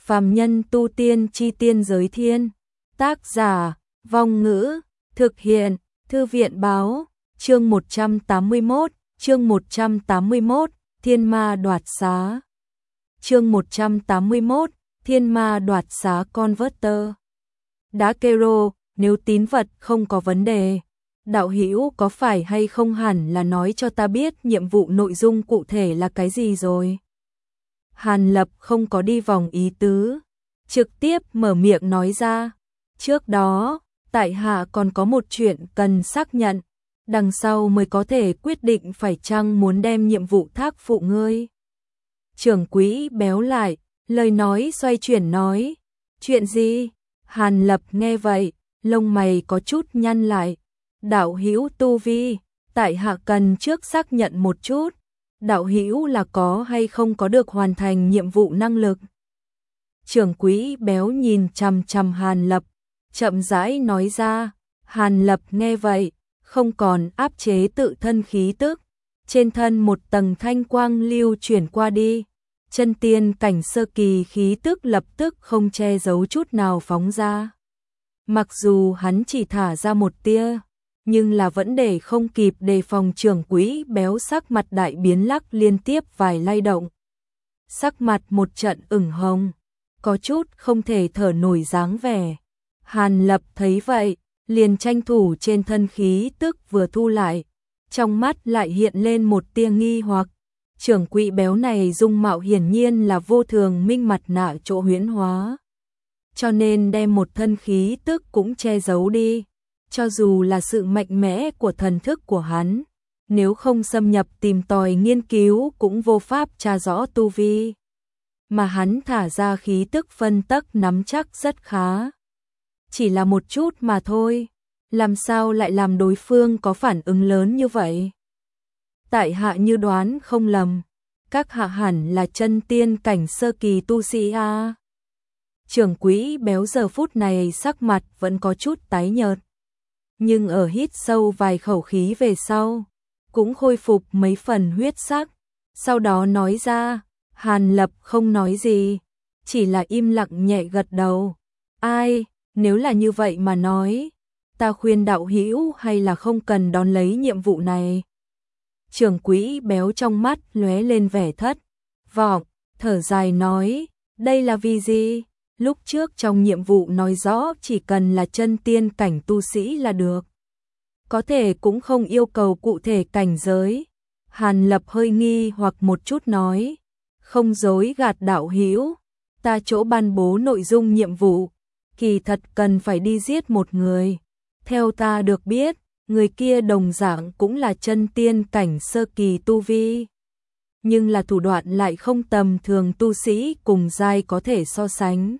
Phàm nhân tu tiên chi tiên giới thiên. Tác giả, Vong Ngữ, thực hiện, Thư viện báo, chương 181, Thiên Ma đoạt xá. Chương 181, Thiên Ma đoạt xá Converter. Đã kero, nếu tín vật không có vấn đề, đạo hữu có phải hay không hẳn là nói cho ta biết nhiệm vụ nội dung cụ thể là cái gì rồi. Hàn Lập không có đi vòng ý tứ, trực tiếp mở miệng nói ra. Trước đó, tại hạ còn có một chuyện cần xác nhận, đằng sau mới có thể quyết định phải chăng muốn đem nhiệm vụ thác phụ ngươi. Trưởng quỹ béo lại, lời nói xoay chuyển nói. Chuyện gì? Hàn Lập nghe vậy, lông mày có chút nhăn lại. Đạo hữu tu vi, tại hạ cần trước xác nhận một chút. Đạo hữu là có hay không có được hoàn thành nhiệm vụ năng lực. Trưởng quỹ béo nhìn chằm chằm Hàn Lập, chậm rãi nói ra. Hàn Lập nghe vậy, không còn áp chế tự thân khí tức, trên thân một tầng thanh quang lưu chuyển qua đi, chân tiên cảnh sơ kỳ khí tức lập tức không che giấu chút nào phóng ra. Mặc dù hắn chỉ thả ra một tia, nhưng là vẫn để không kịp đề phòng. Trưởng quỹ béo sắc mặt đại biến, lắc liên tiếp vài lay động. Sắc mặt một trận ửng hồng, có chút không thể thở nổi dáng vẻ. Hàn Lập thấy vậy, liền tranh thủ trên thân khí tức vừa thu lại, trong mắt lại hiện lên một tia nghi hoặc. Trưởng quỹ béo này dung mạo hiển nhiên là vô thường minh mặt nạ chỗ huyễn hóa, cho nên đem một thân khí tức cũng che giấu đi. Cho dù là sự mạnh mẽ của thần thức của hắn, nếu không xâm nhập tìm tòi nghiên cứu cũng vô pháp tra rõ tu vi. Mà hắn thả ra khí tức phân tắc nắm chắc rất khá. Chỉ là một chút mà thôi, làm sao lại làm đối phương có phản ứng lớn như vậy? Tại hạ như đoán không lầm, các hạ hẳn là chân tiên cảnh sơ kỳ tu sĩ a. Trưởng quỹ béo giờ phút này sắc mặt vẫn có chút tái nhợt, nhưng ở hít sâu vài khẩu khí về sau, cũng khôi phục mấy phần huyết sắc. Sau đó nói ra. Hàn Lập không nói gì, chỉ là im lặng nhẹ gật đầu. Ai, nếu là như vậy mà nói, ta khuyên đạo hữu hay là không cần đón lấy nhiệm vụ này. Trưởng quỹ béo trong mắt lóe lên vẻ thất vọng, thở dài nói, đây là vì gì? Lúc trước trong nhiệm vụ nói rõ chỉ cần là chân tiên cảnh tu sĩ là được, có thể cũng không yêu cầu cụ thể cảnh giới. Hàn Lập hơi nghi hoặc một chút nói, không dối gạt đạo hữu, ta chỗ ban bố nội dung nhiệm vụ, kỳ thật cần phải đi giết một người. Theo ta được biết, người kia đồng dạng cũng là chân tiên cảnh sơ kỳ tu vi, nhưng là thủ đoạn lại không tầm thường tu sĩ cùng giai có thể so sánh.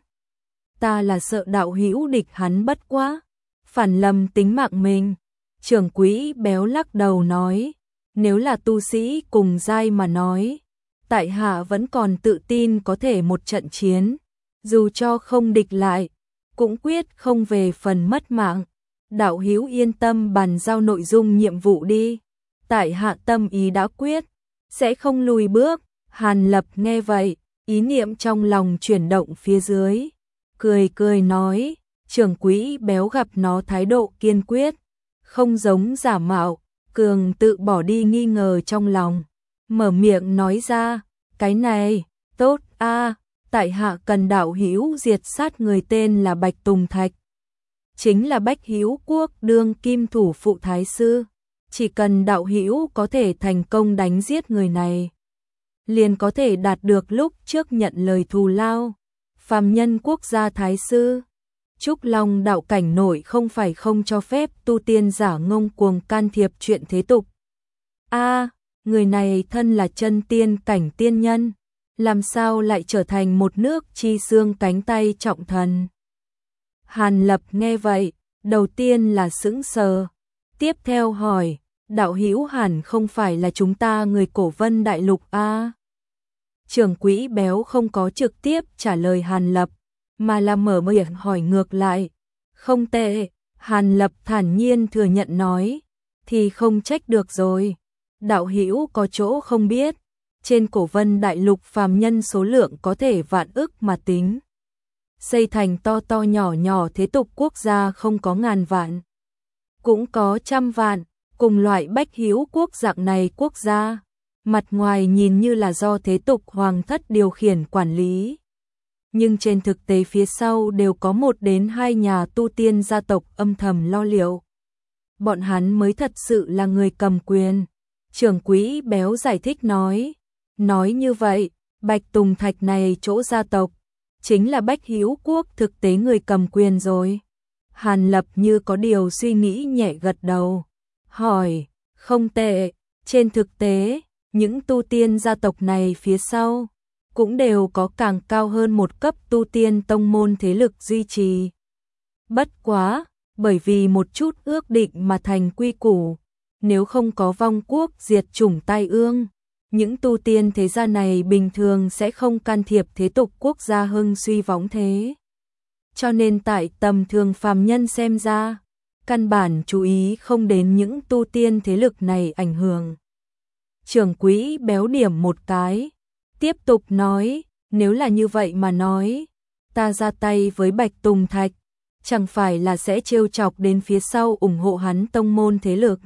Ta là sợ đạo hữu địch hắn bất quá, phản lầm tính mạng mình. Trưởng quỹ béo lắc đầu nói, nếu là tu sĩ cùng giai mà nói, tại hạ vẫn còn tự tin có thể một trận chiến, dù cho không địch lại, cũng quyết không về phần mất mạng. Đạo hữu yên tâm bàn giao nội dung nhiệm vụ đi, tại hạ tâm ý đã quyết, sẽ không lùi bước. Hàn Lập nghe vậy, ý niệm trong lòng chuyển động phía dưới, cười cười nói, trưởng quỹ béo gặp nó thái độ kiên quyết, không giống giả mạo, cường tự bỏ đi nghi ngờ trong lòng, mở miệng nói ra, cái này, tốt a, tại hạ cần đạo hữu diệt sát người tên là Bạch Tùng Thạch, chính là Bách Hiếu Quốc đương kim thủ phụ thái sư. Chỉ cần đạo hữu có thể thành công đánh giết người này, liền có thể đạt được lúc trước nhận lời thù lao. Phàm nhân quốc gia thái sư, Trúc Long đạo cảnh nội không phải không cho phép tu tiên giả ngông cuồng can thiệp chuyện thế tục. A, người này thân là chân tiên cảnh tiên nhân, làm sao lại trở thành một nước chi xương cánh tay trọng thần? Hàn Lập nghe vậy, đầu tiên là sững sờ, tiếp theo hỏi, đạo hữu hẳn không phải là chúng ta người Cổ Vân Đại Lục a? Trưởng quỹ béo không có trực tiếp trả lời Hàn Lập, mà là mở miệng hỏi ngược lại. Không tệ, Hàn Lập thản nhiên thừa nhận nói, thì không trách được rồi. Đạo hữu có chỗ không biết, trên Cổ Vân Đại Lục phàm nhân số lượng có thể vạn ức mà tính, xây thành to to nhỏ nhỏ, thế tục quốc gia không có ngàn vạn, cũng có trăm vạn, cùng loại Bách Hữu quốc dạng này quốc gia, mặt ngoài nhìn như là do thế tục hoàng thất điều khiển quản lý, nhưng trên thực tế phía sau đều có 1 đến 2 nhà tu tiên gia tộc âm thầm lo liệu. Bọn hắn mới thật sự là người cầm quyền. Trưởng quỹ béo giải thích nói như vậy, Bạch Tùng Thạch này chỗ gia tộc, chính là Bách Hữu quốc thực tế người cầm quyền rồi. Hàn Lập như có điều suy nghĩ nhẹ gật đầu, hỏi, không tệ, trên thực tế, những tu tiên gia tộc này phía sau, cũng đều có càng cao hơn một cấp tu tiên tông môn thế lực duy trì. Bất quá, bởi vì một chút ước định mà thành quy củ, nếu không có vong quốc diệt chủng tai ương, những tu tiên thế gia này bình thường sẽ không can thiệp thế tục quốc gia hưng suy võng thế. Cho nên tại tầm thường phàm nhân xem ra, căn bản chú ý không đến những tu tiên thế lực này ảnh hưởng. Trưởng quỹ béo điểm một cái, tiếp tục nói, nếu là như vậy mà nói, ta ra tay với Bạch Tùng Thạch, chẳng phải là sẽ trêu chọc đến phía sau ủng hộ hắn tông môn thế lực.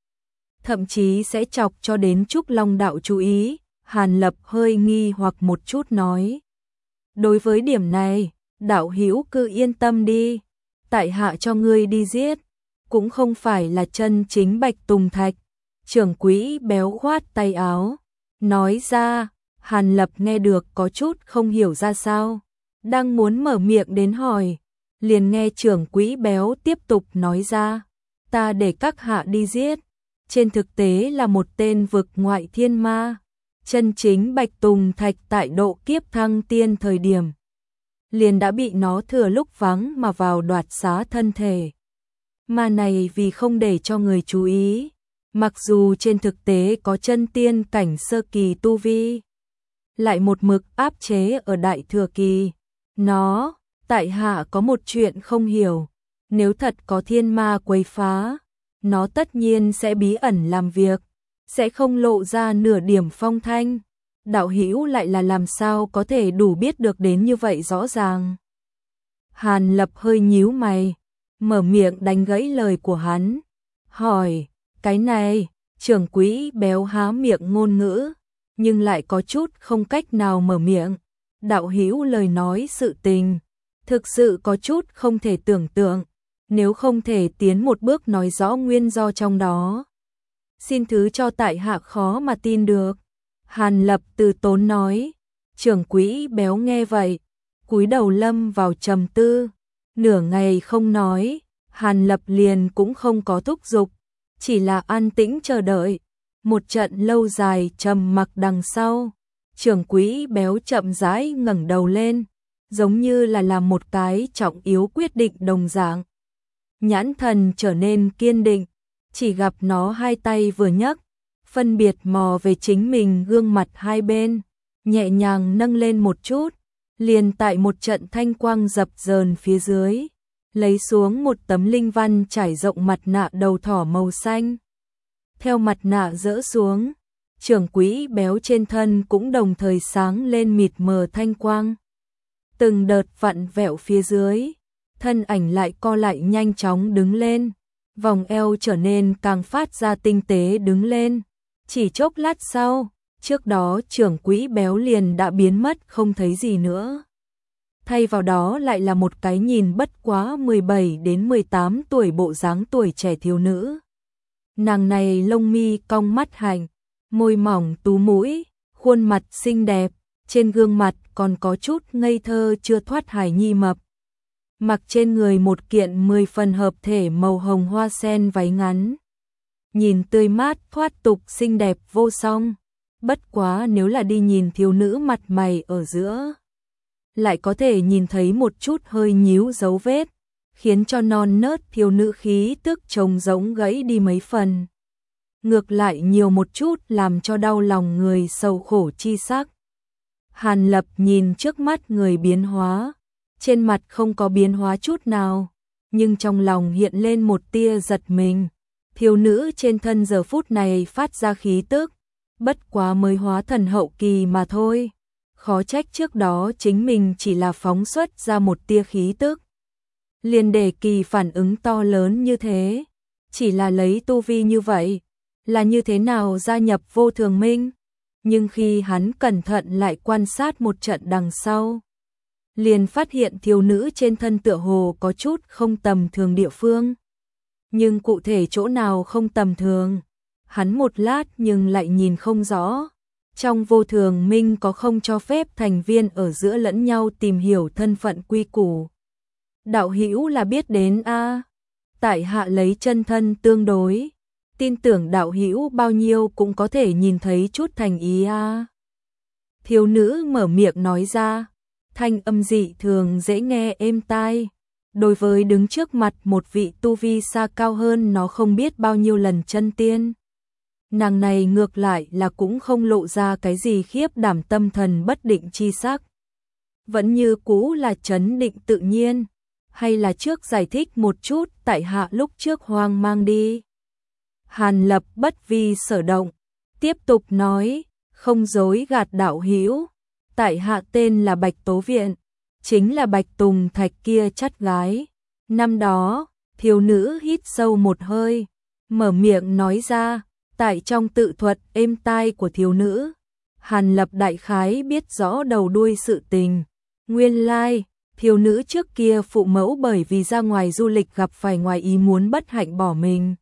Thậm chí sẽ chọc cho đến Trúc Long đạo chú ý. Hàn Lập hơi nghi hoặc một chút nói, đối với điểm này, đạo hữu cứ yên tâm đi, tại hạ cho ngươi đi giết, cũng không phải là chân chính Bạch Tùng Thạch. Trưởng quỹ béo khoát tay áo, nói ra. Hàn Lập nghe được có chút không hiểu ra sao, đang muốn mở miệng đến hỏi, liền nghe trưởng quỹ béo tiếp tục nói ra, ta để các hạ đi giết, trên thực tế là một tên vực ngoại thiên ma, chân chính Bạch Tùng Thạch tại độ kiếp thăng tiên thời điểm, liền đã bị nó thừa lúc vắng mà vào đoạt xá thân thể. Ma này vì không để cho người chú ý, mặc dù trên thực tế có chân tiên cảnh sơ kỳ tu vi, lại một mực áp chế ở đại thừa kỳ. Nó, tại hạ có một chuyện không hiểu, nếu thật có thiên ma quấy phá, nó tất nhiên sẽ bí ẩn làm việc, sẽ không lộ ra nửa điểm phong thanh. Đạo hữu lại là làm sao có thể đủ biết được đến như vậy rõ ràng. Hàn Lập hơi nhíu mày, mở miệng đánh gãy lời của hắn, hỏi, cái này, trưởng quỹ béo há miệng ngôn ngữ, nhưng lại có chút không cách nào mở miệng. Đạo hữu lời nói sự tình, thực sự có chút không thể tưởng tượng, nếu không thể tiến một bước nói rõ nguyên do trong đó, xin thứ cho tại hạ khó mà tin được. Hàn Lập từ tốn nói. Trưởng quỹ béo nghe vậy, cúi đầu lâm vào trầm tư, nửa ngày không nói. Hàn Lập liền cũng không có thúc giục, chỉ là an tĩnh chờ đợi. Một trận lâu dài trầm mặc đằng sau, trưởng quỹ béo chậm rãi ngẩng đầu lên, giống như là làm một cái trọng yếu quyết định đồng dạng. Nhãn thần trở nên kiên định, chỉ gặp nó hai tay vừa nhấc, phân biệt mò về chính mình gương mặt hai bên, nhẹ nhàng nâng lên một chút, liền tại một trận thanh quang dập dờn phía dưới, lấy xuống một tấm linh văn trải rộng mặt nạ đầu thỏ màu xanh. Theo mặt nạ rỡ xuống, trưởng quỹ béo trên thân cũng đồng thời sáng lên mịt mờ thanh quang. Từng đợt vặn vẹo phía dưới, thân ảnh lại co lại nhanh chóng đứng lên, vòng eo trở nên càng phát ra tinh tế đứng lên. Chỉ chốc lát sau, trước đó trưởng quỹ béo liền đã biến mất không thấy gì nữa. Thay vào đó lại là một cái nhìn bất quá 17 đến 18 tuổi bộ dáng tuổi trẻ thiếu nữ. Nàng này lông mi cong mắt hạnh, môi mỏng tú mũi, khuôn mặt xinh đẹp, trên gương mặt còn có chút ngây thơ chưa thoát hài nhi mập. Mặc trên người một kiện 10 phần hợp thể màu hồng hoa sen váy ngắn. Nhìn tươi mát thoát tục xinh đẹp vô song. Bất quá nếu là đi nhìn thiếu nữ mặt mày ở giữa, lại có thể nhìn thấy một chút hơi nhíu dấu vết, khiến cho non nớt thiếu nữ khí tức trông giống gãy đi mấy phần. Ngược lại nhiều một chút làm cho đau lòng người sầu khổ chi sắc. Hàn Lập nhìn trước mắt người biến hóa, trên mặt không có biến hóa chút nào, nhưng trong lòng hiện lên một tia giật mình. Thiếu nữ trên thân giờ phút này phát ra khí tức, bất quá mới hóa thần hậu kỳ mà thôi, khó trách trước đó chính mình chỉ là phóng xuất ra một tia khí tức. Liền để kỳ phản ứng to lớn như thế, chỉ là lấy tu vi như vậy, là như thế nào gia nhập Vô Thường Minh? Nhưng khi hắn cẩn thận lại quan sát một trận đằng sau, liền phát hiện thiếu nữ trên thân tựa hồ có chút không tầm thường địa phương. Nhưng cụ thể chỗ nào không tầm thường, hắn một lát nhưng lại nhìn không rõ. Trong Vô Thường Minh có không cho phép thành viên ở giữa lẫn nhau tìm hiểu thân phận quy củ. Đạo hữu là biết đến a, tại hạ lấy chân thân tương đối, tin tưởng đạo hữu bao nhiêu cũng có thể nhìn thấy chút thành ý a. Thiếu nữ mở miệng nói ra, thanh âm dị thường dễ nghe êm tai. Đối với đứng trước mặt một vị tu vi xa cao hơn nó không biết bao nhiêu lần chân tiên, nàng này ngược lại là cũng không lộ ra cái gì khiếp đảm tâm thần bất định chi sắc. Vẫn như cũ là trấn định tự nhiên, hay là trước giải thích một chút tại hạ lúc trước hoang mang đi. Hàn Lập bất vi sở động, tiếp tục nói, không dối gạt đạo hữu, tại hạ tên là Bạch Tố Viện, chính là Bạch Tùng Thạch kia chắt gái. Năm đó, thiếu nữ hít sâu một hơi, mở miệng nói ra, tại trong tự thuật êm tai của thiếu nữ, Hàn Lập đại khái biết rõ đầu đuôi sự tình. Nguyên lai, thiếu nữ trước kia phụ mẫu bởi vì ra ngoài du lịch gặp phải ngoài ý muốn bất hạnh bỏ mình.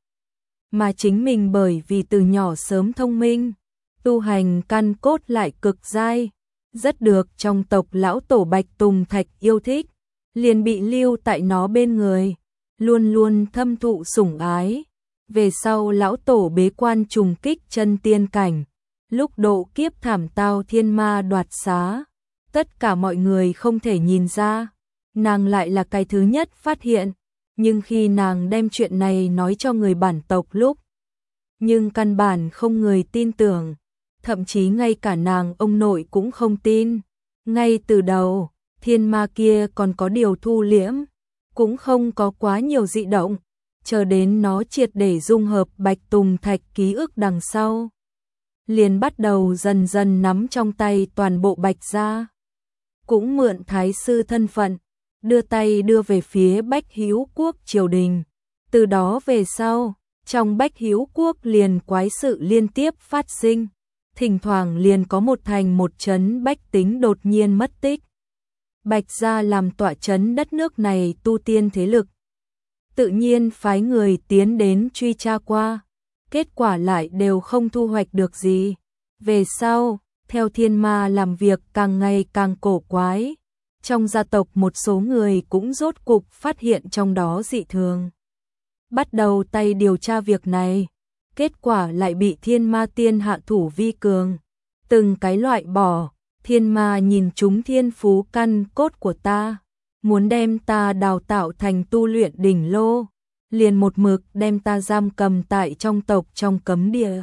Mà chính mình bởi vì từ nhỏ sớm thông minh, tu hành căn cốt lại cực dai, rất được trong tộc lão tổ Bạch Tùng Thạch yêu thích, liền bị lưu tại nó bên người, luôn luôn thâm thụ sủng ái. Về sau lão tổ bế quan trùng kích chân tiên cảnh, lúc độ kiếp thảm tao thiên ma đoạt xá, tất cả mọi người không thể nhìn ra, nàng lại là cái thứ nhất phát hiện, nhưng khi nàng đem chuyện này nói cho người bản tộc lúc, nhưng căn bản không người tin tưởng, thậm chí ngay cả nàng ông nội cũng không tin. Ngay từ đầu, thiên ma kia còn có điều thu liễm, cũng không có quá nhiều dị động, chờ đến nó triệt để dung hợp Bạch Tùng Thạch ký ức đằng sau, liền bắt đầu dần dần nắm trong tay toàn bộ Bạch gia. Cũng mượn thái sư thân phận, đưa tay đưa về phía Bách Hữu Quốc triều đình. Từ đó về sau, trong Bách Hữu Quốc liền quái sự liên tiếp phát sinh, thỉnh thoảng liền có một thành một trấn bách tính đột nhiên mất tích. Bạch gia làm tọa trấn đất nước này tu tiên thế lực, tự nhiên phái người tiến đến truy tra qua, kết quả lại đều không thu hoạch được gì. Về sau, theo thiên ma làm việc càng ngày càng cổ quái, trong gia tộc một số người cũng rốt cục phát hiện trong đó dị thường. Bắt đầu tay điều tra việc này, kết quả lại bị thiên ma tiên hạ thủ vi cường, từng cái loại bỏ. Thiên ma nhìn chúng thiên phú căn cốt của ta, muốn đem ta đào tạo thành tu luyện đỉnh lô, liền một mực đem ta giam cầm tại trong tộc trong cấm địa.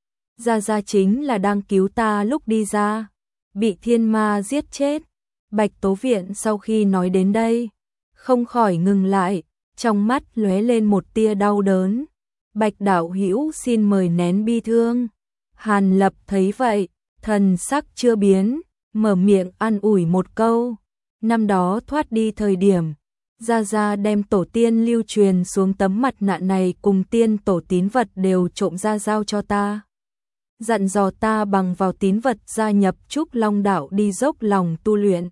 Gia chính là đang cứu ta lúc đi ra, bị thiên ma giết chết. Bạch Tố Viện sau khi nói đến đây, không khỏi ngừng lại, trong mắt lóe lên một tia đau đớn. Bạch đạo hữu xin mời nén bi thương. Hàn Lập thấy vậy, thần sắc chưa biến, mở miệng an ủi một câu. Năm đó thoát đi thời điểm, Gia đem tổ tiên lưu truyền xuống tấm mặt nạ này cùng tiên tổ tín vật đều trộm ra giao cho ta. Dặn dò ta bằng vào tín vật gia nhập Trúc Long đạo đi dốc lòng tu luyện.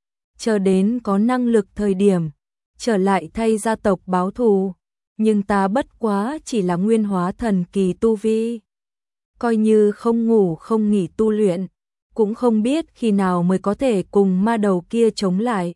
Chờ đến có năng lực thời điểm, trở lại thay gia tộc báo thù. Nhưng ta bất quá chỉ là nguyên hóa thần kỳ tu vi. Coi như không ngủ không nghỉ tu luyện, cũng không biết khi nào mới có thể cùng ma đầu kia chống lại.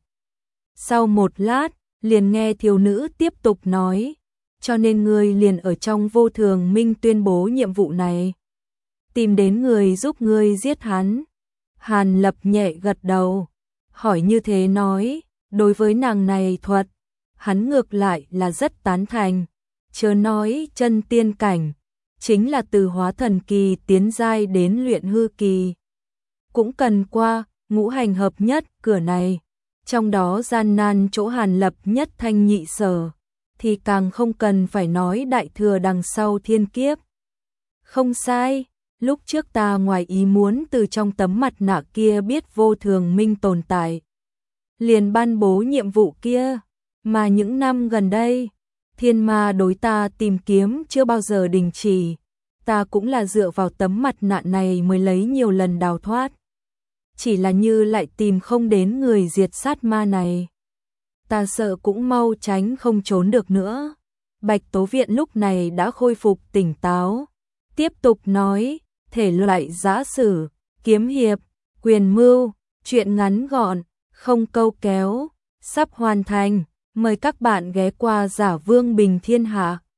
Sau một lát, liền nghe thiếu nữ tiếp tục nói, cho nên ngươi liền ở trong Vô Thường Minh tuyên bố nhiệm vụ này. Tìm đến người giúp ngươi giết hắn. Hàn Lập nhẹ gật đầu, hỏi như thế nói, đối với nàng này thuật, hắn ngược lại là rất tán thành. Chớ nói chân tiên cảnh, chính là từ hóa thần kỳ tiến giai đến luyện hư kỳ, cũng cần qua ngũ hành hợp nhất cửa này. Trong đó gian nan chỗ Hàn Lập nhất thanh nhị sở, thì càng không cần phải nói đại thừa đằng sau thiên kiếp. Không sai, Lúc trước ta ngoài ý muốn từ trong tấm mặt nạ kia biết Vô Thường Minh tồn tại, liền ban bố nhiệm vụ kia, mà những năm gần đây, thiên ma đối ta tìm kiếm chưa bao giờ đình chỉ, ta cũng là dựa vào tấm mặt nạ này mới lấy nhiều lần đào thoát. Chỉ là như lại tìm không đến người diệt sát ma này. Ta sợ cũng mau tránh không trốn được nữa. Bạch Tố Viện lúc này đã khôi phục tỉnh táo, tiếp tục nói, thể loại giã sử, kiếm hiệp, quyền mưu, truyện ngắn gọn, không câu kéo, sắp hoàn thành, mời các bạn ghé qua Giả Vương Bình Thiên Hạ.